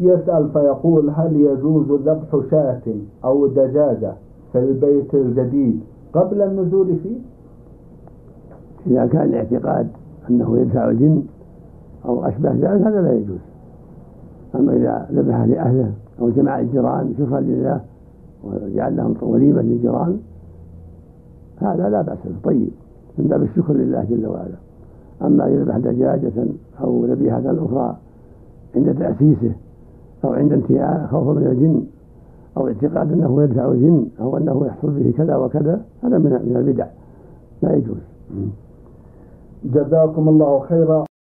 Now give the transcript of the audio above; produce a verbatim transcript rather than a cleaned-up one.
يسأل فيقول: هل يجوز ذبح شاة أو دجاجة في البيت الجديد قبل النزول فيه؟ إذا كان الاعتقاد أنه يدفع الجن أو أشبه ذلك هذا لا يجوز. أما إذا ذبح لأهله أو جمع الجيران شكرا لله وجعل لهم وليمة للجيران هذا لا بأس به، طيب من باب الشكر لله جل وعلا. أما يذبح دجاجة أو ذبيحة أخرى عند تأسيسه أو عند انتهاء خوفا من الجن أو اعتقاد أنه يدفع الجن أو أنه يحصل به كذا وكذا هذا من البدع لا يجوز. جزاكم الله خيرا.